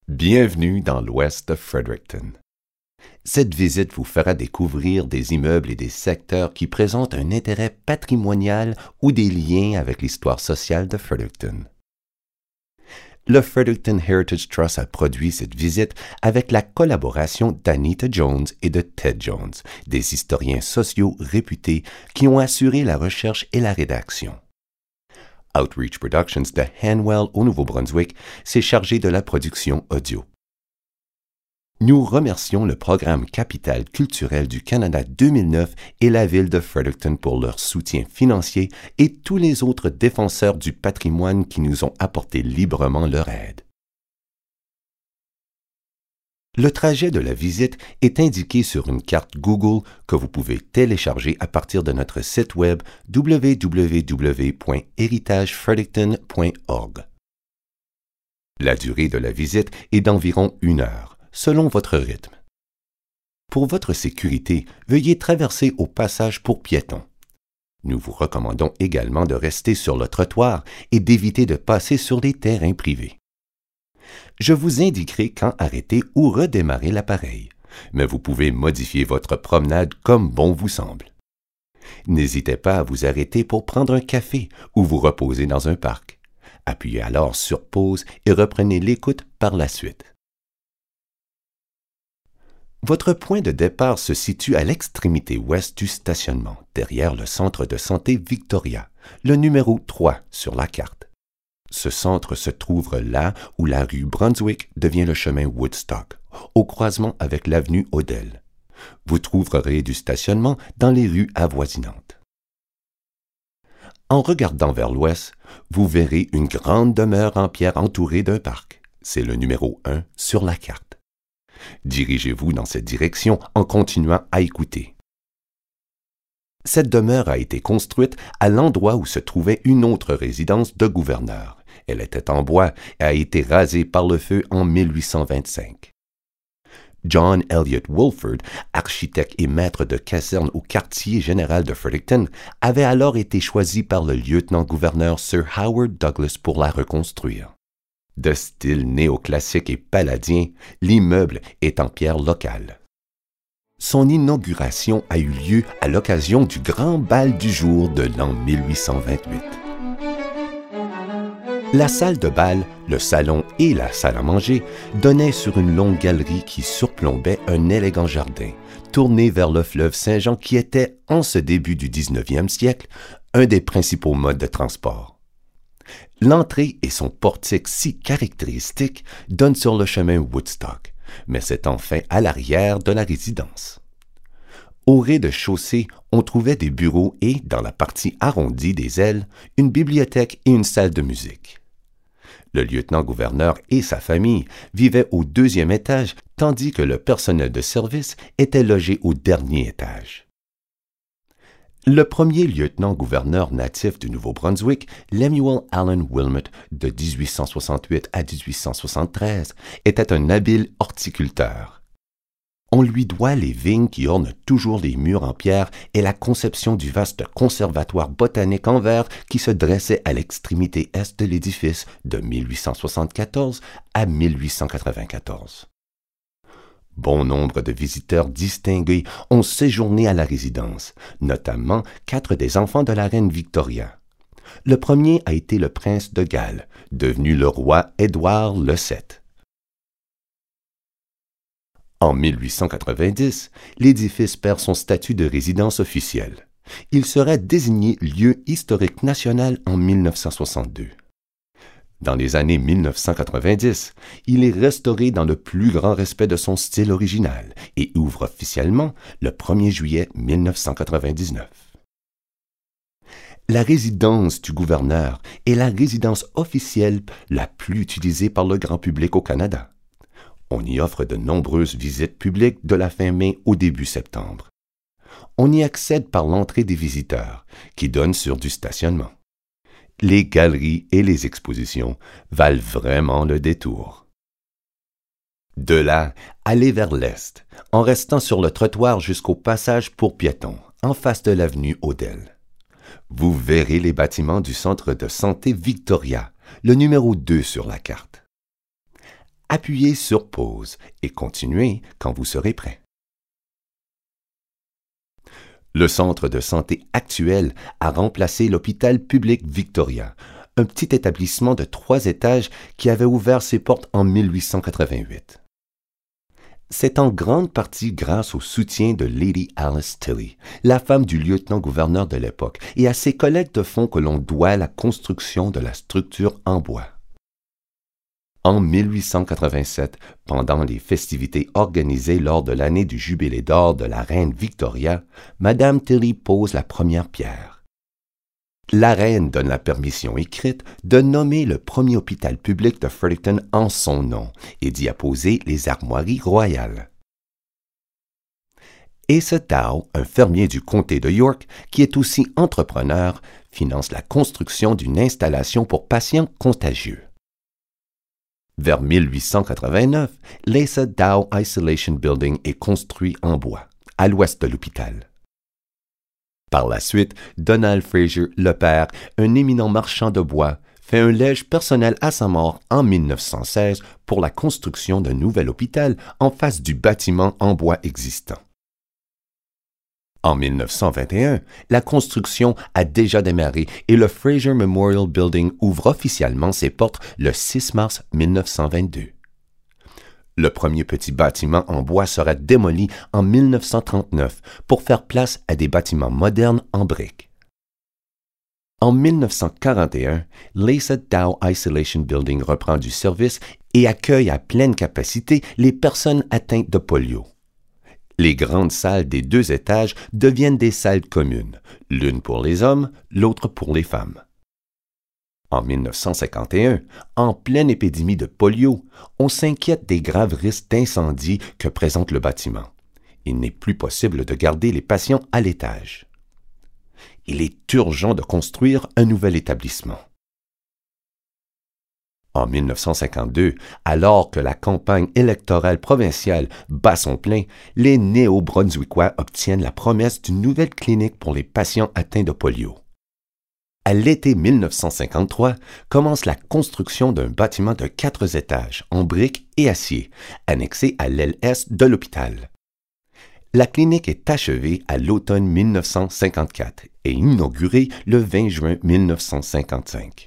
Bienvenue dans l'ouest de Fredericton. Cette visite vous fera découvrir des immeubles et des secteurs qui présentent un intérêt patrimonial ou des liens avec l'histoire sociale de Fredericton. Le Fredericton Heritage Trust a produit cette visite avec la collaboration d'Anita Jones et de Ted Jones, des historiens sociaux réputés qui ont assuré la recherche et la rédaction. Outreach Productions de Hanwell au Nouveau-Brunswick s'est chargé de la production audio. Nous remercions le Programme Capital culturel du Canada 2009 et la Ville de Fredericton pour leur soutien financier et tous les autres défenseurs du patrimoine qui nous ont apporté librement leur aide. Le trajet de la visite est indiqué sur une carte Google que vous pouvez télécharger à partir de notre site web www.heritagefredericton.org. La durée de la visite est d'environ 1 heure, selon votre rythme. Pour votre sécurité, veuillez traverser au passage pour piétons. Nous vous recommandons également de rester sur le trottoir et d'éviter de passer sur des terrains privés. Je vous indiquerai quand arrêter ou redémarrer l'appareil, mais vous pouvez modifier votre promenade comme bon vous semble. N'hésitez pas à vous arrêter pour prendre un café ou vous reposer dans un parc. Appuyez alors sur pause et reprenez l'écoute par la suite. Votre point de départ se situe à l'extrémité ouest du stationnement, derrière le centre de santé Victoria, le numéro 3 sur la carte. Ce centre se trouve là où la rue Brunswick devient le chemin Woodstock, au croisement avec l'avenue Odell. Vous trouverez du stationnement dans les rues avoisinantes. En regardant vers l'ouest, vous verrez une grande demeure en pierre entourée d'un parc. C'est le numéro 1 sur la carte. Dirigez-vous dans cette direction en continuant à écouter. Cette demeure a été construite à l'endroit où se trouvait une autre résidence de gouverneur. Elle était en bois et a été rasée par le feu en 1825. John Elliott Wolford, architecte et maître de caserne au quartier général de Fredericton, avait alors été choisi par le lieutenant-gouverneur Sir Howard Douglas pour la reconstruire. De style néoclassique et palladien, l'immeuble est en pierre locale. Son inauguration a eu lieu à l'occasion du Grand Bal du Jour de l'an 1828. La salle de bal, le salon et la salle à manger donnaient sur une longue galerie qui surplombait un élégant jardin, tourné vers le fleuve Saint-Jean qui était, en ce début du 19e siècle, un des principaux modes de transport. L'entrée et son portique si caractéristiques donnent sur le chemin Woodstock, mais c'est enfin à l'arrière de la résidence. Au rez-de-chaussée, on trouvait des bureaux et, dans la partie arrondie des ailes, une bibliothèque et une salle de musique. Le lieutenant-gouverneur et sa famille vivaient au 2e étage, tandis que le personnel de service était logé au dernier étage. Le premier lieutenant-gouverneur natif du Nouveau-Brunswick, Lemuel Allen Wilmot, de 1868 à 1873, était un habile horticulteur. On lui doit les vignes qui ornent toujours les murs en pierre et la conception du vaste conservatoire botanique en verre qui se dressait à l'extrémité est de l'édifice de 1874 à 1894. Bon nombre de visiteurs distingués ont séjourné à la résidence, notamment 4 des enfants de la reine Victoria. Le premier a été le prince de Galles, devenu le roi Édouard VII. En 1890, l'édifice perd son statut de résidence officielle. Il sera désigné lieu historique national en 1962. Dans les années 1990, il est restauré dans le plus grand respect de son style original et ouvre officiellement le 1er juillet 1999. La résidence du gouverneur est la résidence officielle la plus utilisée par le grand public au Canada. On y offre de nombreuses visites publiques de la fin mai au début septembre. On y accède par l'entrée des visiteurs, qui donne sur du stationnement. Les galeries et les expositions valent vraiment le détour. De là, allez vers l'est, en restant sur le trottoir jusqu'au passage pour piétons, en face de l'avenue Odell. Vous verrez les bâtiments du centre de santé Victoria, le numéro 2 sur la carte. Appuyez sur pause et continuez quand vous serez prêt. Le centre de santé actuel a remplacé l'hôpital public Victoria, un petit établissement de 3 étages qui avait ouvert ses portes en 1888. C'est en grande partie grâce au soutien de Lady Alice Tilley, la femme du lieutenant-gouverneur de l'époque, et à ses collègues de fonds que l'on doit la construction de la structure en bois. En 1887, pendant les festivités organisées lors de l'année du jubilé d'or de la reine Victoria, Madame Tilley pose la première pierre. La reine donne la permission écrite de nommer le premier hôpital public de Fredericton en son nom et d'y apposer les armoiries royales. Asa Dow, un fermier du comté de York, qui est aussi entrepreneur, finance la construction d'une installation pour patients contagieux. Vers 1889, l'Asa Dow Isolation Building est construit en bois, à l'ouest de l'hôpital. Par la suite, Donald Fraser, le père, un éminent marchand de bois, fait un legs personnel à sa mort en 1916 pour la construction d'un nouvel hôpital en face du bâtiment en bois existant. En 1921, la construction a déjà démarré et le Fraser Memorial Building ouvre officiellement ses portes le 6 mars 1922. Le premier petit bâtiment en bois sera démoli en 1939 pour faire place à des bâtiments modernes en briques. En 1941, l'Asa Dow Isolation Building reprend du service et accueille à pleine capacité les personnes atteintes de polio. Les grandes salles des 2 étages deviennent des salles communes, l'une pour les hommes, l'autre pour les femmes. En 1951, en pleine épidémie de polio, on s'inquiète des graves risques d'incendie que présente le bâtiment. Il n'est plus possible de garder les patients à l'étage. Il est urgent de construire un nouvel établissement. En 1952, alors que la campagne électorale provinciale bat son plein, les Néo-Brunswickois obtiennent la promesse d'une nouvelle clinique pour les patients atteints de polio. À l'été 1953, commence la construction d'un bâtiment de 4 étages en briques et acier, annexé à l'aile est de l'hôpital. La clinique est achevée à l'automne 1954 et inaugurée le 20 juin 1955.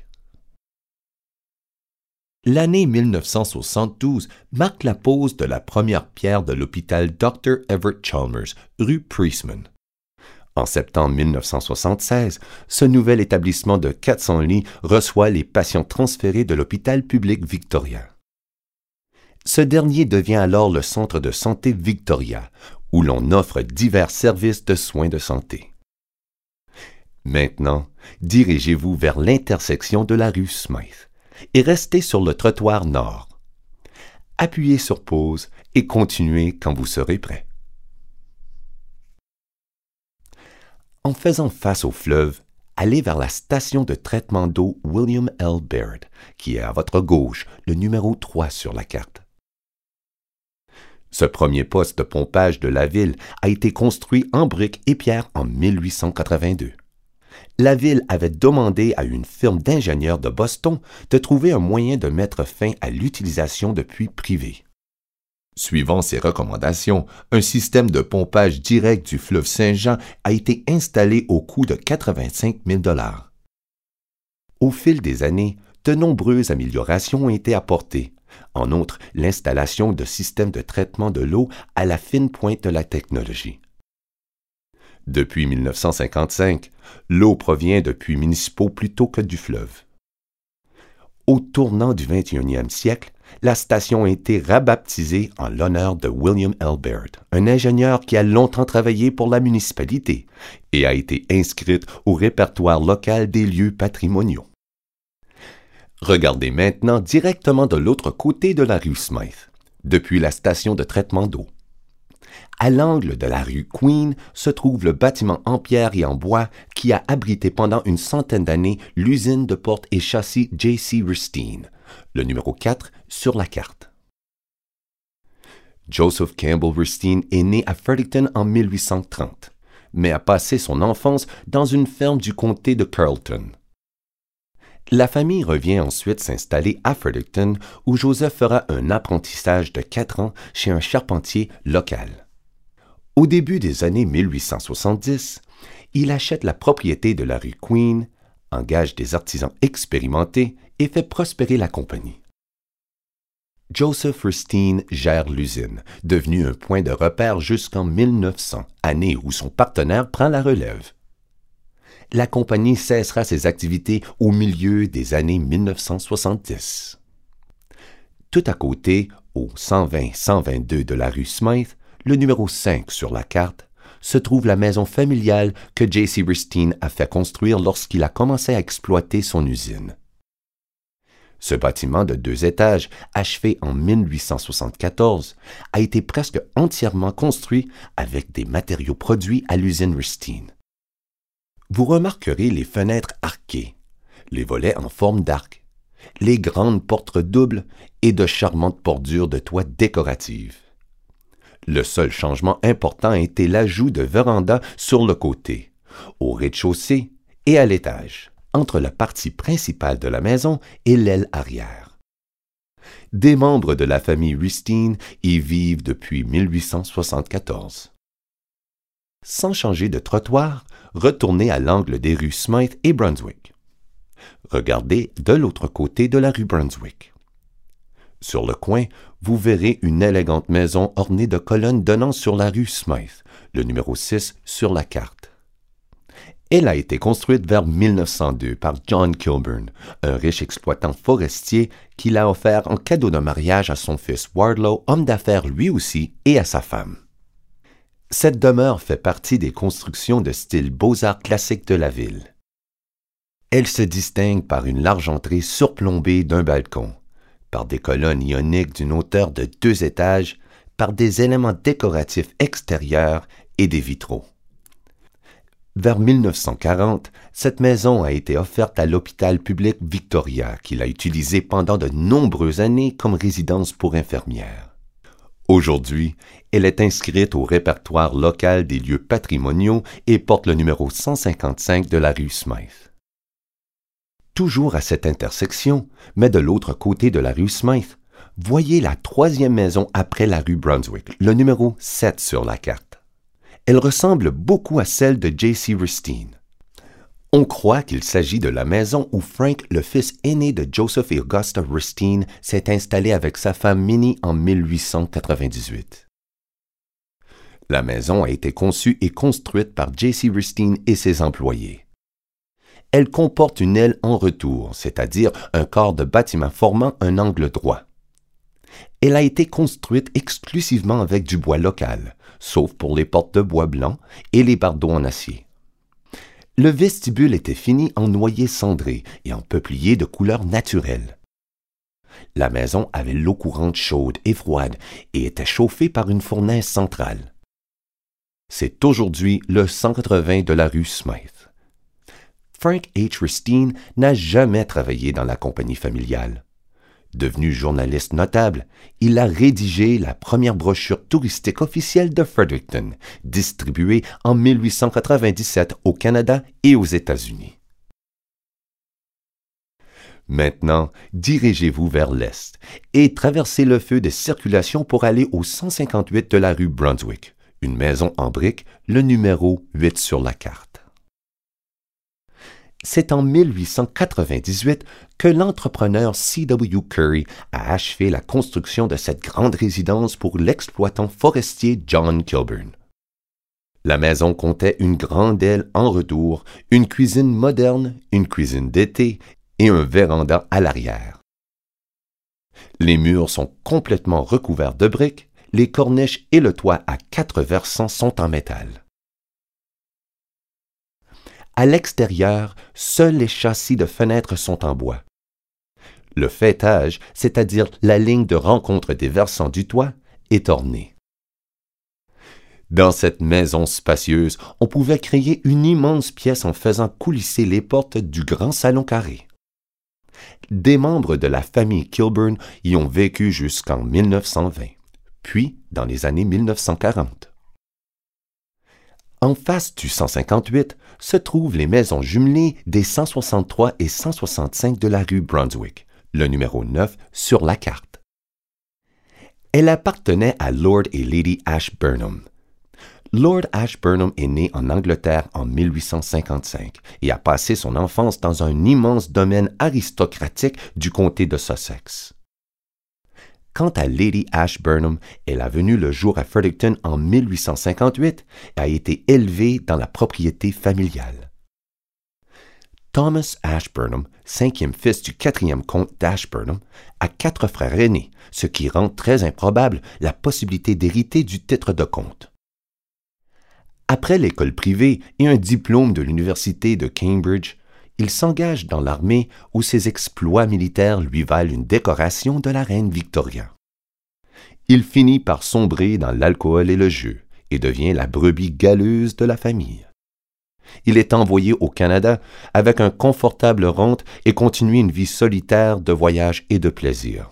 L'année 1972 marque la pose de la première pierre de l'hôpital Dr. Everett Chalmers, rue Priestman. En septembre 1976, ce nouvel établissement de 400 lits reçoit les patients transférés de l'hôpital public Victoria. Ce dernier devient alors le centre de santé Victoria, où l'on offre divers services de soins de santé. Maintenant, dirigez-vous vers l'intersection de la rue Smythe et restez sur le trottoir nord. Appuyez sur pause et continuez quand vous serez prêt. En faisant face au fleuve, allez vers la station de traitement d'eau William L. Baird, qui est à votre gauche, le numéro 3 sur la carte. Ce premier poste de pompage de la ville a été construit en briques et pierre en 1882. La ville avait demandé à une firme d'ingénieurs de Boston de trouver un moyen de mettre fin à l'utilisation de puits privés. Suivant ces recommandations, un système de pompage direct du fleuve Saint-Jean a été installé au coût de 85 000 $. Au fil des années, de nombreuses améliorations ont été apportées. En outre, l'installation de systèmes de traitement de l'eau à la fine pointe de la technologie. Depuis 1955, l'eau provient de puits municipaux plutôt que du fleuve. Au tournant du 21e siècle, la station a été rebaptisée en l'honneur de William L. Baird, un ingénieur qui a longtemps travaillé pour la municipalité et a été inscrite au répertoire local des lieux patrimoniaux. Regardez maintenant directement de l'autre côté de la rue Smythe, depuis la station de traitement d'eau. À l'angle de la rue Queen se trouve le bâtiment en pierre et en bois qui a abrité pendant une centaine d'années l'usine de portes et châssis J.C. Rustine, le numéro 4 sur la carte. Joseph Campbell Rustine est né à Fredericton en 1830, mais a passé son enfance dans une ferme du comté de Carleton. La famille revient ensuite s'installer à Fredericton, où Joseph fera un apprentissage de 4 ans chez un charpentier local. Au début des années 1870, il achète la propriété de la rue Queen, engage des artisans expérimentés et fait prospérer la compagnie. Joseph Ristine gère l'usine, devenue un point de repère jusqu'en 1900, année où son partenaire prend la relève. La compagnie cessera ses activités au milieu des années 1970. Tout à côté, au 120-122 de la rue Smythe, le numéro 5 sur la carte, se trouve la maison familiale que J.C. Ristine a fait construire lorsqu'il a commencé à exploiter son usine. Ce bâtiment de 2 étages, achevé en 1874, a été presque entièrement construit avec des matériaux produits à l'usine Ristine. Vous remarquerez les fenêtres arquées, les volets en forme d'arc, les grandes portes doubles et de charmantes bordures de toits décoratives. Le seul changement important a été l'ajout de vérandas sur le côté, au rez-de-chaussée et à l'étage, entre la partie principale de la maison et l'aile arrière. Des membres de la famille Ristine y vivent depuis 1874. Sans changer de trottoir, retournez à l'angle des rues Smythe et Brunswick. Regardez de l'autre côté de la rue Brunswick. Sur le coin, vous verrez une élégante maison ornée de colonnes donnant sur la rue Smythe, le numéro 6 sur la carte. Elle a été construite vers 1902 par John Kilburn, un riche exploitant forestier qui l'a offert en cadeau de mariage à son fils Wardlow, homme d'affaires lui aussi, et à sa femme. Cette demeure fait partie des constructions de style beaux-arts classiques de la ville. Elle se distingue par une large entrée surplombée d'un balcon, par des colonnes ioniques d'une hauteur de 2 étages, par des éléments décoratifs extérieurs et des vitraux. Vers 1940, cette maison a été offerte à l'hôpital public Victoria, qui l'a utilisée pendant de nombreuses années comme résidence pour infirmières. Aujourd'hui, elle est inscrite au répertoire local des lieux patrimoniaux et porte le numéro 155 de la rue Smythe. Toujours à cette intersection, mais de l'autre côté de la rue Smythe, voyez la 3e maison après la rue Brunswick, le numéro 7 sur la carte. Elle ressemble beaucoup à celle de J.C. Ristine. On croit qu'il s'agit de la maison où Frank, le fils aîné de Joseph et Augusta Ristine, s'est installé avec sa femme Minnie en 1898. La maison a été conçue et construite par J.C. Ristine et ses employés. Elle comporte une aile en retour, c'est-à-dire un corps de bâtiment formant un angle droit. Elle a été construite exclusivement avec du bois local, sauf pour les portes de bois blanc et les bardeaux en acier. Le vestibule était fini en noyer cendré et en peuplier de couleur naturelle. La maison avait l'eau courante chaude et froide et était chauffée par une fournaise centrale. C'est aujourd'hui le 180 de la rue Smythe. Frank H. Ristine n'a jamais travaillé dans la compagnie familiale. Devenu journaliste notable, il a rédigé la première brochure touristique officielle de Fredericton, distribuée en 1897 au Canada et aux États-Unis. Maintenant, dirigez-vous vers l'est et traversez le feu de circulation pour aller au 158 de la rue Brunswick, une maison en briques, le numéro 8 sur la carte. C'est en 1898 que l'entrepreneur C.W. Curry a achevé la construction de cette grande résidence pour l'exploitant forestier John Kilburn. La maison comptait une grande aile en retour, une cuisine moderne, une cuisine d'été et un véranda à l'arrière. Les murs sont complètement recouverts de briques, les corniches et le toit à 4 versants sont en métal. À l'extérieur, seuls les châssis de fenêtres sont en bois. Le faîtage, c'est-à-dire la ligne de rencontre des versants du toit, est orné. Dans cette maison spacieuse, on pouvait créer une immense pièce en faisant coulisser les portes du grand salon carré. Des membres de la famille Kilburn y ont vécu jusqu'en 1920, puis dans les années 1940. En face du 158 se trouvent les maisons jumelées des 163 et 165 de la rue Brunswick, le numéro 9 sur la carte. Elle appartenait à Lord et Lady Ashburnham. Lord Ashburnham est né en Angleterre en 1855 et a passé son enfance dans un immense domaine aristocratique du comté de Sussex. Quant à Lady Ashburnham, elle a venu le jour à Fredericton en 1858 et a été élevée dans la propriété familiale. Thomas Ashburnham, cinquième fils du quatrième comte d'Ashburnham, a 4 frères aînés, ce qui rend très improbable la possibilité d'hériter du titre de comte. Après l'école privée et un diplôme de l'université de Cambridge, il s'engage dans l'armée où ses exploits militaires lui valent une décoration de la reine Victoria. Il finit par sombrer dans l'alcool et le jeu et devient la brebis galeuse de la famille. Il est envoyé au Canada avec un confortable rente et continue une vie solitaire de voyage et de plaisir.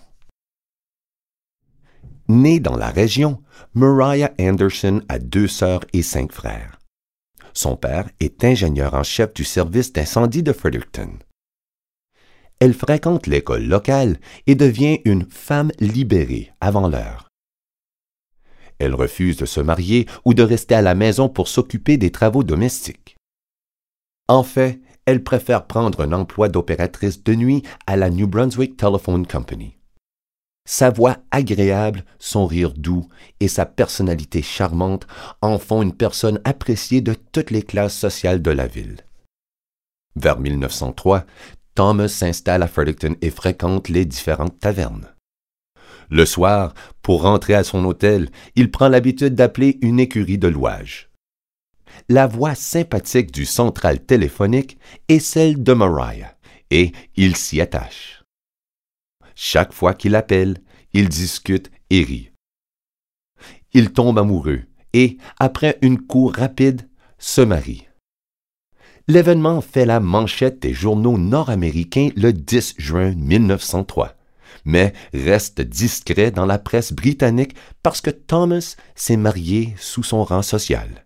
Née dans la région, Mariah Anderson a 2 sœurs et 5 frères. Son père est ingénieur en chef du service d'incendie de Fredericton. Elle fréquente l'école locale et devient une femme libérée avant l'heure. Elle refuse de se marier ou de rester à la maison pour s'occuper des travaux domestiques. En fait, elle préfère prendre un emploi d'opératrice de nuit à la New Brunswick Telephone Company. Sa voix agréable, son rire doux et sa personnalité charmante en font une personne appréciée de toutes les classes sociales de la ville. Vers 1903, Thomas s'installe à Fredericton et fréquente les différentes tavernes. Le soir, pour rentrer à son hôtel, il prend l'habitude d'appeler une écurie de louage. La voix sympathique du central téléphonique est celle de Mariah, et il s'y attache. Chaque fois qu'il appelle, il discute et rit. Il tombe amoureux et, après une cour rapide, se marie. L'événement fait la manchette des journaux nord-américains le 10 juin 1903, mais reste discret dans la presse britannique parce que Thomas s'est marié sous son rang social.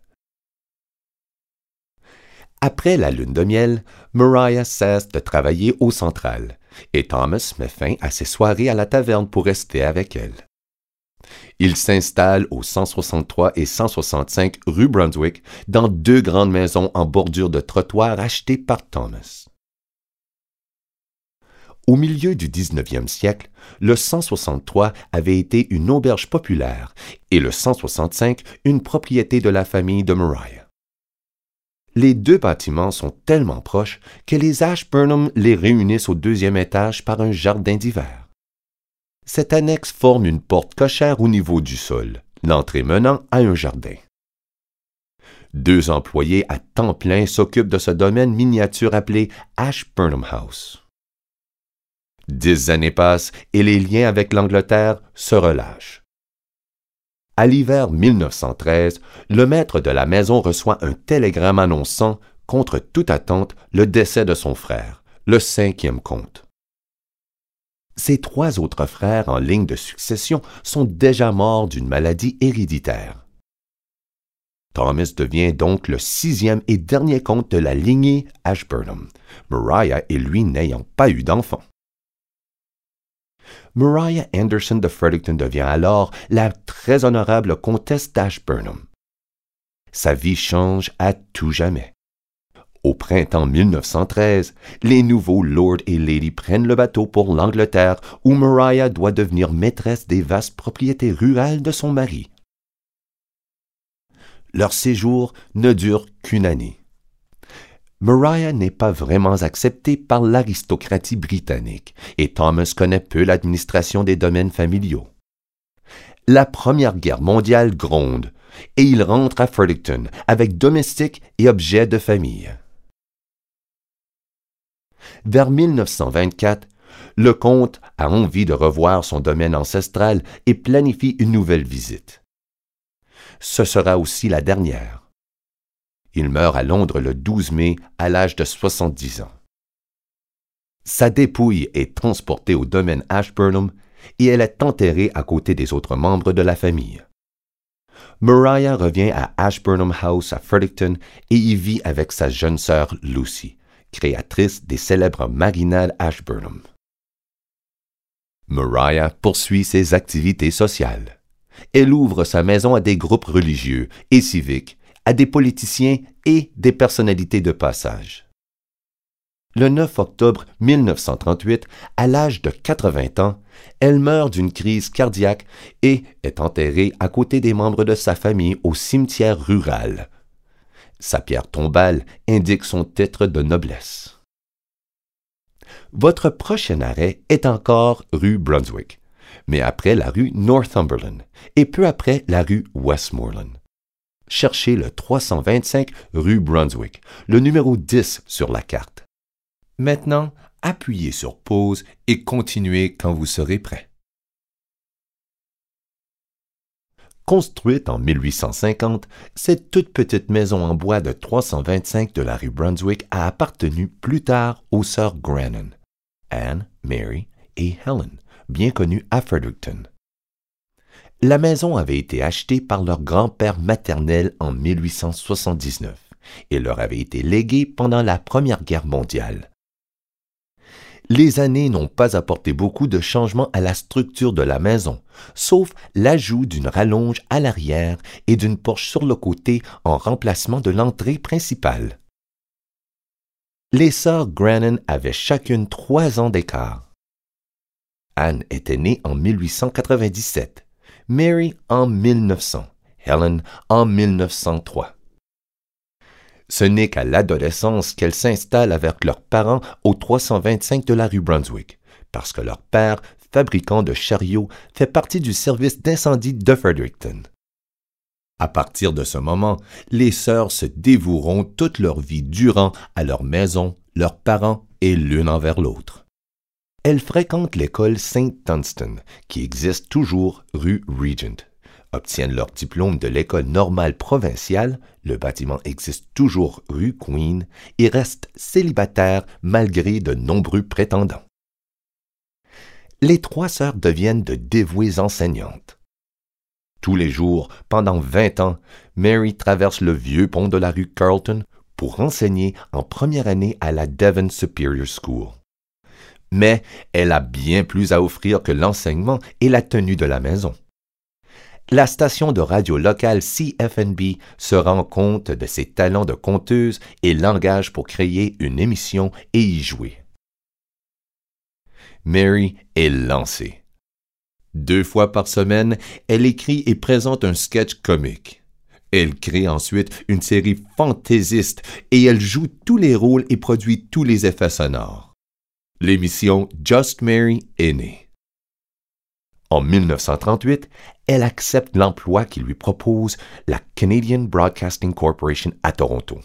Après la lune de miel, Mariah cesse de travailler au central et Thomas met fin à ses soirées à la taverne pour rester avec elle. Il s'installe aux 163 et 165 rue Brunswick dans 2 grandes maisons en bordure de trottoir achetées par Thomas. Au milieu du 19e siècle, le 163 avait été une auberge populaire et le 165 une propriété de la famille de Mariah. Les 2 bâtiments sont tellement proches que les Ashburnham les réunissent au 2e étage par un jardin d'hiver. Cette annexe forme une porte cochère au niveau du sol, l'entrée menant à un jardin. 2 employés à temps plein s'occupent de ce domaine miniature appelé Ashburnham House. 10 années passent et les liens avec l'Angleterre se relâchent. À l'hiver 1913, le maître de la maison reçoit un télégramme annonçant, contre toute attente, le décès de son frère, le 5e comte. Ses 3 autres frères en ligne de succession sont déjà morts d'une maladie héréditaire. Thomas devient donc le 6e et dernier comte de la lignée Ashburnham, Mariah et lui n'ayant pas eu d'enfant. Mariah Anderson de Fredericton devient alors la très honorable comtesse d'Ashburnham. Sa vie change à tout jamais. Au printemps 1913, les nouveaux Lord et Lady prennent le bateau pour l'Angleterre où Mariah doit devenir maîtresse des vastes propriétés rurales de son mari. Leur séjour ne dure qu'1 année. Mariah n'est pas vraiment acceptée par l'aristocratie britannique et Thomas connaît peu l'administration des domaines familiaux. La Première Guerre mondiale gronde et il rentre à Fredericton avec domestiques et objets de famille. Vers 1924, le comte a envie de revoir son domaine ancestral et planifie une nouvelle visite. Ce sera aussi la dernière. Il meurt à Londres le 12 mai à l'âge de 70 ans. Sa dépouille est transportée au domaine Ashburnham et elle est enterrée à côté des autres membres de la famille. Mariah revient à Ashburnham House à Fredericton et y vit avec sa jeune sœur Lucy, créatrice des célèbres marinades Ashburnham. Mariah poursuit ses activités sociales. Elle ouvre sa maison à des groupes religieux et civiques, à des politiciens et des personnalités de passage. Le 9 octobre 1938, à l'âge de 80 ans, elle meurt d'une crise cardiaque et est enterrée à côté des membres de sa famille au cimetière rural. Sa pierre tombale indique son titre de noblesse. Votre prochain arrêt est encore rue Brunswick, mais après la rue Northumberland et peu après la rue Westmoreland. Cherchez le 325 rue Brunswick, le numéro 10 sur la carte. Maintenant, appuyez sur pause et continuez quand vous serez prêt. Construite en 1850, cette toute petite maison en bois de 325 de la rue Brunswick a appartenu plus tard aux sœurs Grannon, Anne, Mary et Helen, bien connues à Fredericton. La maison avait été achetée par leur grand-père maternel en 1879 et leur avait été léguée pendant la Première Guerre mondiale. Les années n'ont pas apporté beaucoup de changements à la structure de la maison, sauf l'ajout d'une rallonge à l'arrière et d'une porche sur le côté en remplacement de l'entrée principale. Les sœurs Grannon avaient chacune 3 ans d'écart. Anne était née en 1897, Mary en 1900, Helen en 1903. Ce n'est qu'à l'adolescence qu'elles s'installent avec leurs parents au 325 de la rue Brunswick, parce que leur père, fabricant de chariots, fait partie du service d'incendie de Fredericton. À partir de ce moment, les sœurs se dévoueront toute leur vie durant à leur maison, leurs parents et l'une envers l'autre. Elles fréquentent l'école Saint-Dunstan, qui existe toujours rue Regent, obtiennent leur diplôme de l'école normale provinciale, le bâtiment existe toujours rue Queen, et restent célibataires malgré de nombreux prétendants. Les 3 sœurs deviennent de dévouées enseignantes. Tous les jours, pendant 20 ans, Mary traverse le vieux pont de la rue Carleton pour enseigner en première année à la Devon Superior School. Mais elle a bien plus à offrir que l'enseignement et la tenue de la maison. La station de radio locale CFNB se rend compte de ses talents de conteuse et l'engage pour créer une émission et y jouer. Mary est lancée. 2 fois par semaine, elle écrit et présente un sketch comique. Elle crée ensuite une série fantaisiste et elle joue tous les rôles et produit tous les effets sonores. L'émission Just Mary est née. En 1938, elle accepte l'emploi qui lui propose la Canadian Broadcasting Corporation à Toronto.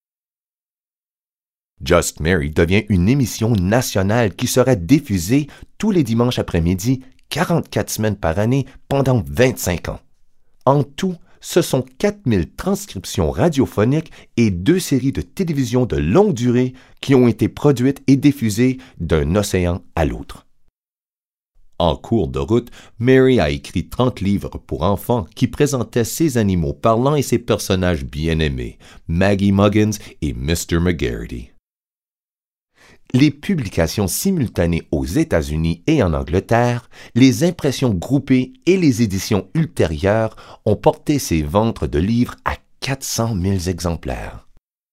Just Mary devient une émission nationale qui sera diffusée tous les dimanches après-midi, 44 semaines par année, pendant 25 ans. En tout, ce sont 4000 transcriptions radiophoniques et 2 séries de télévision de longue durée qui ont été produites et diffusées d'un océan à l'autre. En cours de route, Mary a écrit 30 livres pour enfants qui présentaient ses animaux parlants et ses personnages bien-aimés, Maggie Muggins et Mr. McGarity. Les publications simultanées aux États-Unis et en Angleterre, les impressions groupées et les éditions ultérieures ont porté ses ventes de livres à 400 000 exemplaires.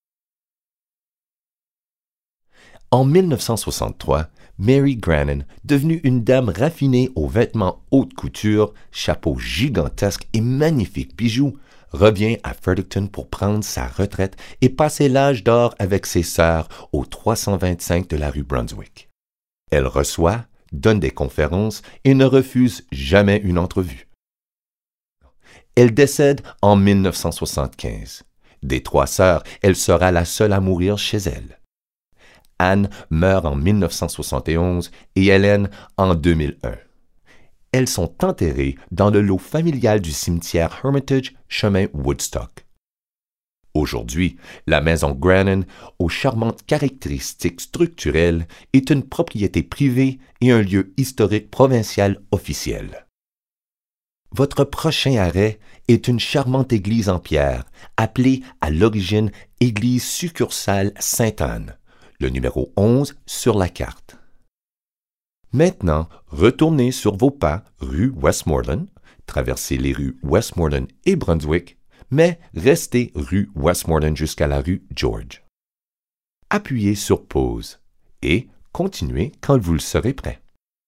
En 1963, Mary Grannon, devenue une dame raffinée aux vêtements haute couture, chapeaux gigantesques et magnifiques bijoux, revient à Fredericton pour prendre sa retraite et passer l'âge d'or avec ses sœurs au 325 de la rue Brunswick. Elle reçoit, donne des conférences et ne refuse jamais une entrevue. Elle décède en 1975. Des 3 sœurs, elle sera la seule à mourir chez elle. Anne meurt en 1971 et Hélène en 2001. Elles sont enterrées dans le lot familial du cimetière Hermitage, chemin Woodstock. Aujourd'hui, la maison Grannon, aux charmantes caractéristiques structurelles, est une propriété privée et un lieu historique provincial officiel. Votre prochain arrêt est une charmante église en pierre, appelée à l'origine Église succursale Sainte-Anne, le numéro 11 sur la carte. Maintenant, retournez sur vos pas rue Westmoreland, traversez les rues Westmoreland et Brunswick, mais restez rue Westmoreland jusqu'à la rue George. Appuyez sur pause et continuez quand vous le serez prêt.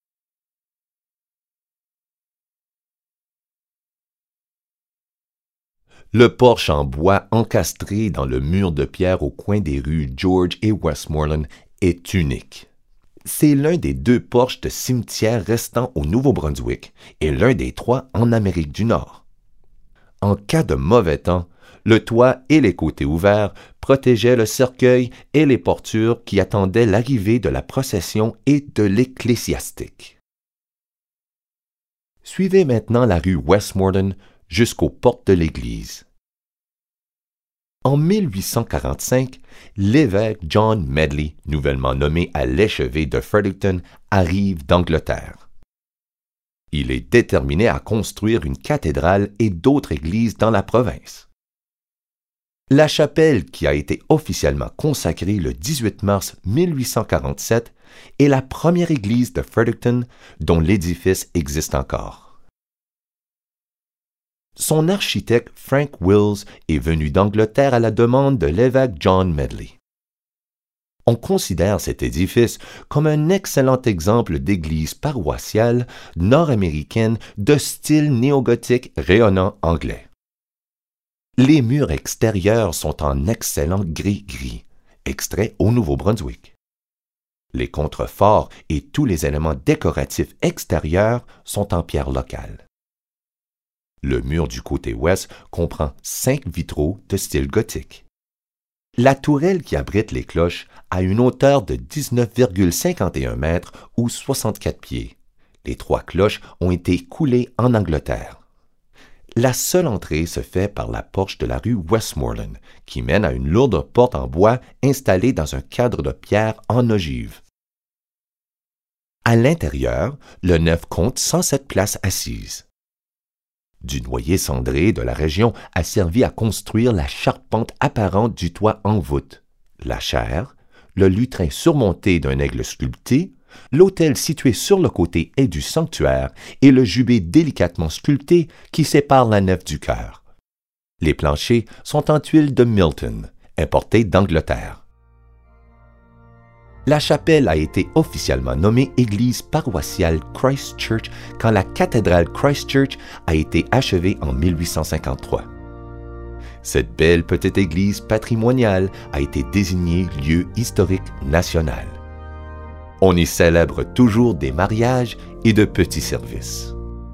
Le porche en bois encastré dans le mur de pierre au coin des rues George et Westmoreland est unique. C'est l'un des 2 porches de cimetière restants au Nouveau-Brunswick et l'un des 3 en Amérique du Nord. En cas de mauvais temps, le toit et les côtés ouverts protégeaient le cercueil et les portures qui attendaient l'arrivée de la procession et de l'ecclésiastique. Suivez maintenant la rue Westmoreland jusqu'aux portes de l'église. En 1845, l'évêque John Medley, nouvellement nommé à l'échevet de Fredericton, arrive d'Angleterre. Il est déterminé à construire une cathédrale et d'autres églises dans la province. La chapelle, qui a été officiellement consacrée le 18 mars 1847, est la première église de Fredericton dont l'édifice existe encore. Son architecte Frank Wills est venu d'Angleterre à la demande de l'évêque John Medley. On considère cet édifice comme un excellent exemple d'église paroissiale nord-américaine de style néogothique rayonnant anglais. Les murs extérieurs sont en excellent gris-gris, extrait au Nouveau-Brunswick. Les contreforts et tous les éléments décoratifs extérieurs sont en pierre locale. Le mur du côté ouest comprend 5 vitraux de style gothique. La tourelle qui abrite les cloches a une hauteur de 19,51 mètres ou 64 pieds. Les 3 cloches ont été coulées en Angleterre. La seule entrée se fait par la porche de la rue Westmoreland, qui mène à une lourde porte en bois installée dans un cadre de pierre en ogive. À l'intérieur, le nef compte 107 places assises. Du noyer cendré de la région a servi à construire la charpente apparente du toit en voûte, la chaire, le lutrin surmonté d'un aigle sculpté, l'autel situé sur le côté est du sanctuaire et le jubé délicatement sculpté qui sépare la nef du chœur. Les planchers sont en tuiles de Milton, importées d'Angleterre. La chapelle a été officiellement nommée église paroissiale Christ Church quand la cathédrale Christ Church a été achevée en 1853. Cette belle petite église patrimoniale a été désignée lieu historique national. On y célèbre toujours des mariages et de petits services.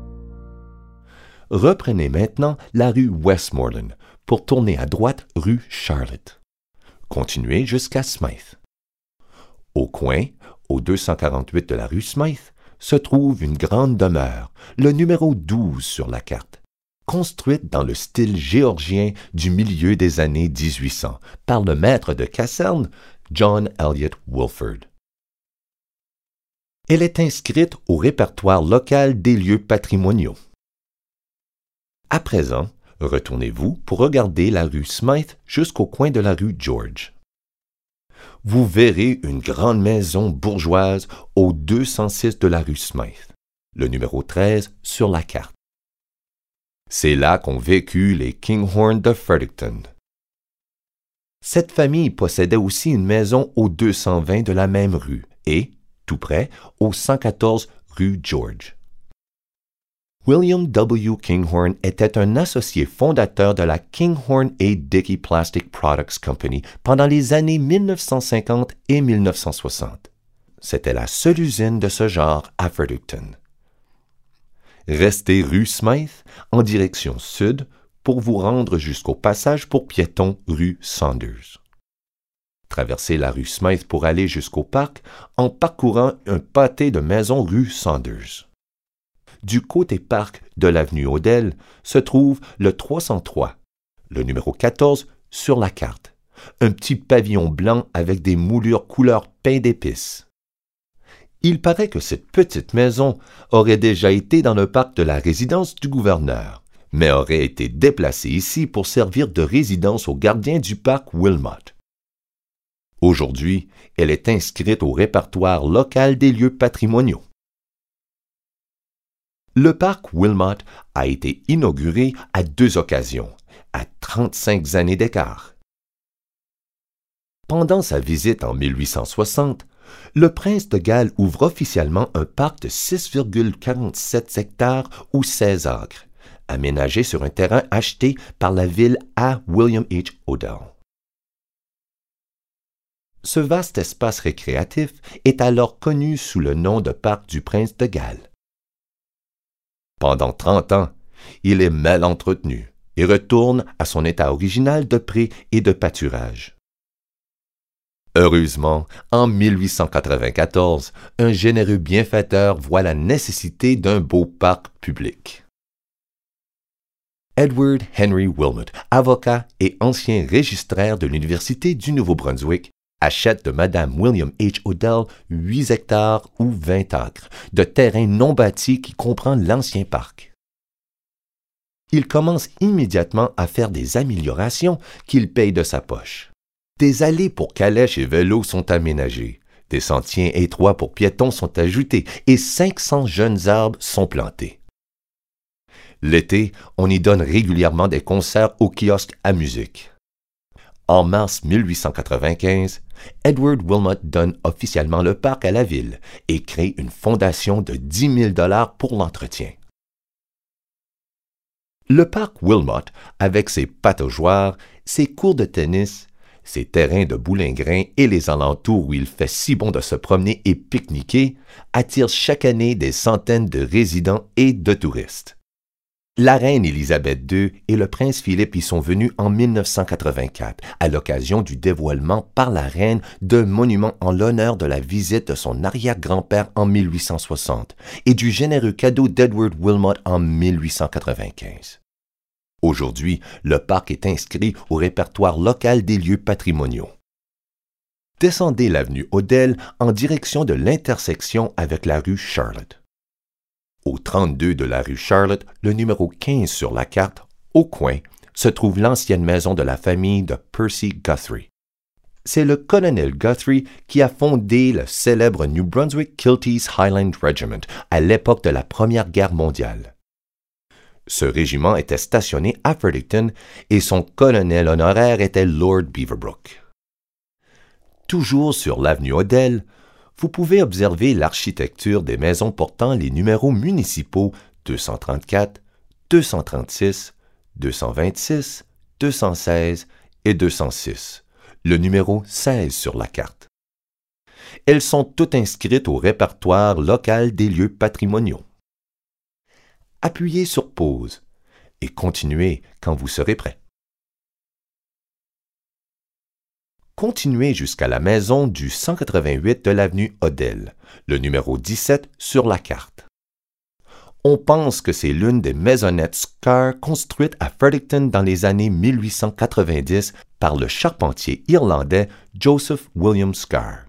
Reprenez maintenant la rue Westmoreland pour tourner à droite rue Charlotte. Continuez jusqu'à Smythe. Au coin, au 248 de la rue Smythe, se trouve une grande demeure, le numéro 12 sur la carte, construite dans le style géorgien du milieu des années 1800 par le maître de caserne John Elliott Wilford. Elle est inscrite au répertoire local des lieux patrimoniaux. À présent, retournez-vous pour regarder la rue Smythe jusqu'au coin de la rue George. Vous verrez une grande maison bourgeoise au 206 de la rue Smythe, le numéro 13 sur la carte. C'est là qu'ont vécu les Kinghorn de Fredericton. Cette famille possédait aussi une maison au 220 de la même rue et, tout près, au 114 rue George. William W. Kinghorn était un associé fondateur de la Kinghorn & Dickey Plastic Products Company pendant les années 1950 et 1960. C'était la seule usine de ce genre à Fredericton. Restez rue Smythe en direction sud pour vous rendre jusqu'au passage pour piétons rue Saunders. Traversez la rue Smythe pour aller jusqu'au parc en parcourant un pâté de maisons rue Saunders. Du côté parc de l'avenue Odell se trouve le 303, le numéro 14 sur la carte, un petit pavillon blanc avec des moulures couleur pain d'épices. Il paraît que cette petite maison aurait déjà été dans le parc de la résidence du gouverneur, mais aurait été déplacée ici pour servir de résidence aux gardiens du parc Wilmot. Aujourd'hui, elle est inscrite au répertoire local des lieux patrimoniaux. Le parc Wilmot a été inauguré à 2 occasions, à 35 années d'écart. Pendant sa visite en 1860, le prince de Galles ouvre officiellement un parc de 6,47 hectares ou 16 acres, aménagé sur un terrain acheté par la ville à William H. Odell. Ce vaste espace récréatif est alors connu sous le nom de parc du prince de Galles. Pendant 30 ans, il est mal entretenu et retourne à son état original de prés et de pâturage. Heureusement, en 1894, un généreux bienfaiteur voit la nécessité d'un beau parc public. Edward Henry Wilmot, avocat et ancien registraire de l'Université du Nouveau-Brunswick, achète de Madame William H. Odell 8 hectares ou 20 acres de terrain non bâti qui comprend l'ancien parc. Il commence immédiatement à faire des améliorations qu'il paye de sa poche. Des allées pour calèches et vélos sont aménagées, des sentiers étroits pour piétons sont ajoutés et 500 jeunes arbres sont plantés. L'été, on y donne régulièrement des concerts au kiosque à musique. En mars 1895, Edward Wilmot donne officiellement le parc à la ville et crée une fondation de 10 000 $ pour l'entretien. Le parc Wilmot, avec ses pataugeoires, ses cours de tennis, ses terrains de boulingrin et les alentours où il fait si bon de se promener et pique-niquer, attire chaque année des centaines de résidents et de touristes. La reine Élisabeth II et le prince Philippe y sont venus en 1984 à l'occasion du dévoilement par la reine d'un monument en l'honneur de la visite de son arrière-grand-père en 1860 et du généreux cadeau d'Edward Wilmot en 1895. Aujourd'hui, le parc est inscrit au répertoire local des lieux patrimoniaux. Descendez l'avenue Odell en direction de l'intersection avec la rue Charlotte. Au 32 de la rue Charlotte, le numéro 15 sur la carte, au coin, se trouve l'ancienne maison de la famille de Percy Guthrie. C'est le colonel Guthrie qui a fondé le célèbre New Brunswick Kilties Highland Regiment à l'époque de la Première Guerre mondiale. Ce régiment était stationné à Fredericton et son colonel honoraire était Lord Beaverbrook. Toujours sur l'avenue Odell, vous pouvez observer l'architecture des maisons portant les numéros municipaux 234, 236, 226, 216 et 206, le numéro 16 sur la carte. Elles sont toutes inscrites au répertoire local des lieux patrimoniaux. Appuyez sur pause et continuez quand vous serez prêt. Continuez jusqu'à la maison du 188 de l'avenue Odell, le numéro 17 sur la carte. On pense que c'est l'une des maisonnettes Scar construites à Fredericton dans les années 1890 par le charpentier irlandais Joseph William Scar.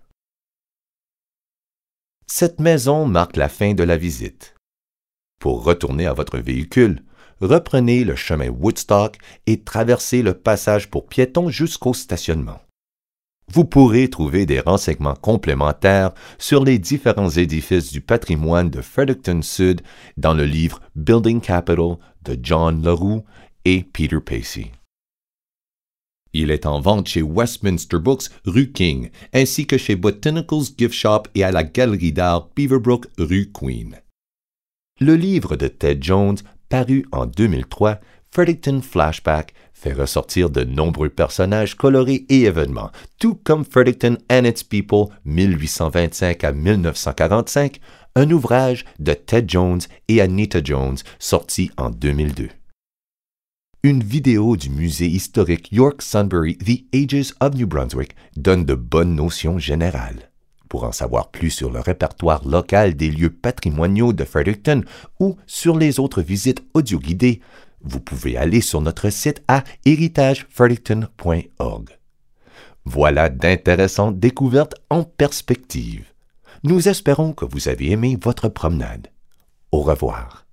Cette maison marque la fin de la visite. Pour retourner à votre véhicule, reprenez le chemin Woodstock et traversez le passage pour piétons jusqu'au stationnement. Vous pourrez trouver des renseignements complémentaires sur les différents édifices du patrimoine de Fredericton Sud dans le livre Building Capital de John Leroux et Peter Pacey. Il est en vente chez Westminster Books, rue King, ainsi que chez Botanicals Gift Shop et à la Galerie d'art Beaverbrook, rue Queen. Le livre de Ted Jones, paru en 2003, Fredericton Flashback, fait ressortir de nombreux personnages colorés et événements, tout comme Fredericton and its People 1825 à 1945, un ouvrage de Ted Jones et Anita Jones sorti en 2002. Une vidéo du musée historique York Sunbury The Ages of New Brunswick donne de bonnes notions générales. Pour en savoir plus sur le répertoire local des lieux patrimoniaux de Fredericton ou sur les autres visites audio-guidées, vous pouvez aller sur notre site à heritagefredericton.org. Voilà d'intéressantes découvertes en perspective. Nous espérons que vous avez aimé votre promenade. Au revoir.